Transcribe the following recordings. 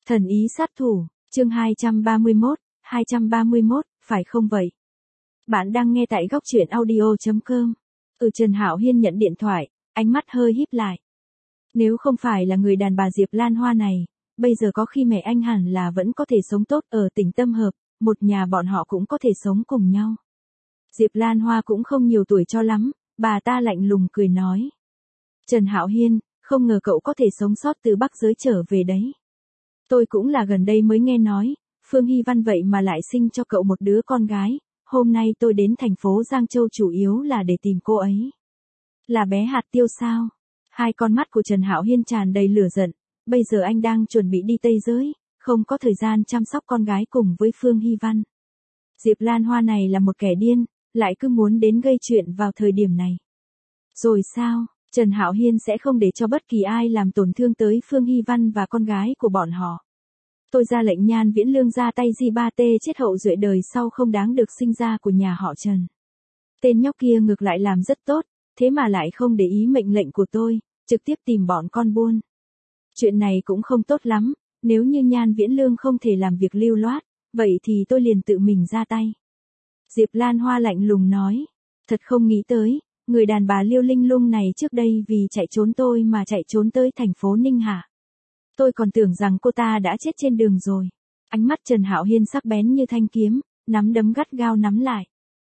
Thần ý sát thủ, chương 231, phải không vậy? Bạn đang nghe tại góc truyện audio.com. Trần Hạo Hiên nhận điện thoại, ánh mắt hơi híp lại. Nếu không phải là người đàn bà Diệp Lan Hoa này, bây giờ có khi mẹ anh hẳn là vẫn có thể sống tốt ở tỉnh Tâm Hợp, một nhà bọn họ cũng có thể sống cùng nhau. Diệp Lan Hoa cũng không nhiều tuổi cho lắm, bà ta lạnh lùng cười nói. Trần Hạo Hiên, không ngờ cậu có thể sống sót từ Bắc giới trở về đấy. Tôi cũng là gần đây mới nghe nói, Phương Hy Văn vậy mà lại sinh cho cậu một đứa con gái, hôm nay tôi đến thành phố Giang Châu chủ yếu là để tìm cô ấy. Là bé hạt tiêu sao? Hai con mắt của Trần Hạo Hiên tràn đầy lửa giận, bây giờ anh đang chuẩn bị đi Tây Giới, không có thời gian chăm sóc con gái cùng với Phương Hy Văn. Diệp Lan Hoa này là một kẻ điên, lại cứ muốn đến gây chuyện vào thời điểm này. Rồi sao, Trần Hạo Hiên sẽ không để cho bất kỳ ai làm tổn thương tới Phương Hy Văn và con gái của bọn họ. Tôi ra lệnh Nhan Viễn Lương ra tay G3T chết hậu duệ đời sau không đáng được sinh ra của nhà họ Trần. Tên nhóc kia ngược lại làm rất tốt, thế mà lại không để ý mệnh lệnh của tôi, trực tiếp tìm bọn con buôn. Chuyện này cũng không tốt lắm, nếu như Nhan Viễn Lương không thể làm việc lưu loát, vậy thì tôi liền tự mình ra tay. Diệp Lan Hoa lạnh lùng nói, thật không nghĩ tới, người đàn bà Liêu Linh Lung này trước đây vì chạy trốn tôi mà chạy trốn tới thành phố Ninh Hạ. Tôi còn tưởng rằng cô ta đã chết trên đường rồi. Ánh mắt Trần Hạo Hiên sắc bén như thanh kiếm, nắm đấm gắt gao nắm lại.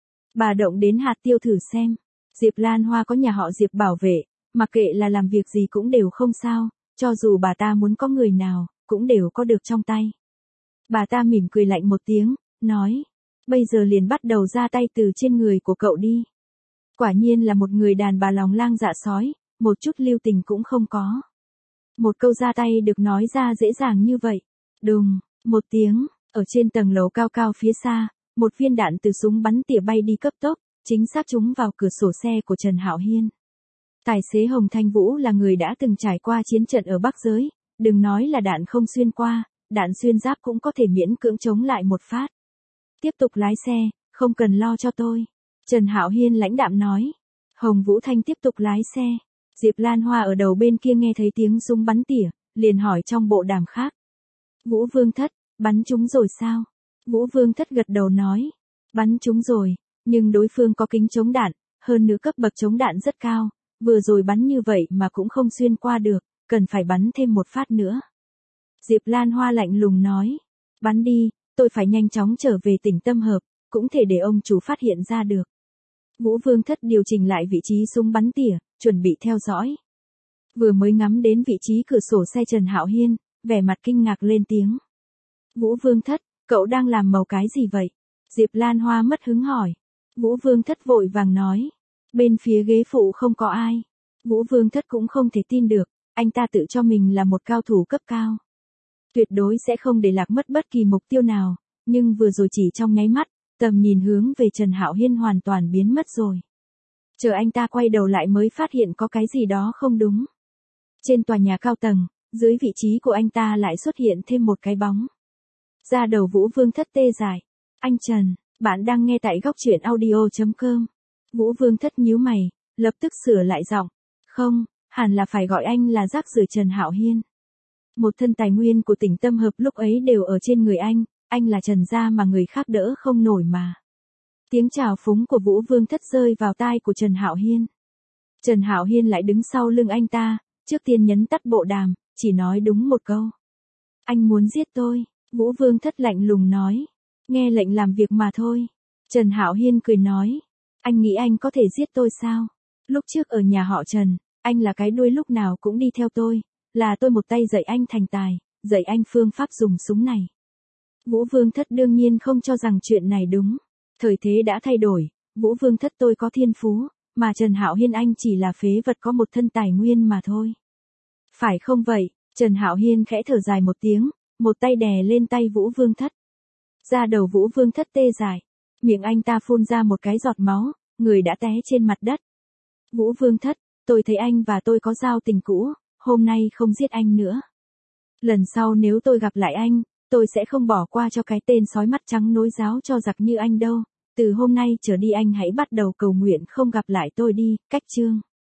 Bà động đến hạt tiêu thử xem. Diệp Lan Hoa có nhà họ Diệp bảo vệ, mặc kệ là làm việc gì cũng đều không sao, cho dù bà ta muốn có người nào, cũng đều có được trong tay. Bà ta mỉm cười lạnh một tiếng, nói, bây giờ liền bắt đầu ra tay từ trên người của cậu đi. Quả nhiên là một người đàn bà lòng lang dạ sói, một chút lưu tình cũng không có. Một câu ra tay được nói ra dễ dàng như vậy. Đùng, một tiếng, ở trên tầng lầu cao cao phía xa, một viên đạn từ súng bắn tỉa bay đi cấp tốc, chính xác trúng vào cửa sổ xe của Trần Hạo Hiên. Tài xế Hồng Thanh Vũ là người đã từng trải qua chiến trận ở Bắc giới, đừng nói là đạn không xuyên qua, đạn xuyên giáp cũng có thể miễn cưỡng chống lại một phát. Tiếp tục lái xe, không cần lo cho tôi. Trần Hạo Hiên lãnh đạm nói. Hồng Vũ Thanh tiếp tục lái xe. Diệp Lan Hoa ở đầu bên kia nghe thấy tiếng súng bắn tỉa, liền hỏi trong bộ đàm khác. Vũ Vương Thất, bắn trúng rồi sao? Vũ Vương Thất gật đầu nói. Bắn trúng rồi, nhưng đối phương có kính chống đạn, hơn nữa cấp bậc chống đạn rất cao, vừa rồi bắn như vậy mà cũng không xuyên qua được, cần phải bắn thêm một phát nữa. Diệp Lan Hoa lạnh lùng nói. Bắn đi, tôi phải nhanh chóng trở về tỉnh Tâm Hợp, cũng thể để ông chủ phát hiện ra được. Vũ Vương Thất điều chỉnh lại vị trí súng bắn tỉa, chuẩn bị theo dõi. Vừa mới ngắm đến vị trí cửa sổ xe Trần Hạo Hiên, vẻ mặt kinh ngạc lên tiếng. Vũ Vương Thất, cậu đang làm màu cái gì vậy? Diệp Lan Hoa mất hứng hỏi. Vũ Vương Thất vội vàng nói. Bên phía ghế phụ không có ai. Vũ Vương Thất cũng không thể tin được, anh ta tự cho mình là một cao thủ cấp cao. Tuyệt đối sẽ không để lạc mất bất kỳ mục tiêu nào, nhưng vừa rồi chỉ trong nháy mắt, tầm nhìn hướng về Trần Hạo Hiên hoàn toàn biến mất rồi. Chờ anh ta quay đầu lại mới phát hiện có cái gì đó không đúng. Trên tòa nhà cao tầng, dưới vị trí của anh ta lại xuất hiện thêm một cái bóng. Da đầu Vũ Vương Thất tê dại. Anh Trần, bạn đang nghe tại góc truyện audio.com. Vũ Vương Thất nhíu mày, lập tức sửa lại giọng. Không, hẳn là phải gọi anh là rác rưởi Trần Hạo Hiên. Một thân tài nguyên của tỉnh Tâm Hợp lúc ấy đều ở trên người anh là Trần gia mà người khác đỡ không nổi mà. Tiếng chào phúng của Vũ Vương Thất rơi vào tai của Trần Hạo Hiên. Trần Hạo Hiên lại đứng sau lưng anh ta, trước tiên nhấn tắt bộ đàm, chỉ nói đúng một câu. Anh muốn giết tôi, Vũ Vương Thất lạnh lùng nói. Nghe lệnh làm việc mà thôi. Trần Hạo Hiên cười nói. Anh nghĩ anh có thể giết tôi sao? Lúc trước ở nhà họ Trần, anh là cái đuôi lúc nào cũng đi theo tôi, là tôi một tay dạy anh thành tài, dạy anh phương pháp dùng súng này. Vũ Vương Thất đương nhiên không cho rằng chuyện này đúng. Thời thế đã thay đổi, Vũ Vương Thất tôi có thiên phú, mà Trần Hạo Hiên anh chỉ là phế vật có một thân tài nguyên mà thôi. Phải không vậy? Trần Hạo Hiên khẽ thở dài một tiếng, một tay đè lên tay Vũ Vương Thất. Da đầu Vũ Vương Thất tê dại, miệng anh ta phun ra một cái giọt máu, người đã té trên mặt đất. Vũ Vương Thất, tôi thấy anh và tôi có giao tình cũ, hôm nay không giết anh nữa. Lần sau nếu tôi gặp lại anh, tôi sẽ không bỏ qua cho cái tên sói mắt trắng nối giáo cho giặc như anh đâu. Từ hôm nay trở đi anh hãy bắt đầu cầu nguyện không gặp lại tôi đi, cách chương.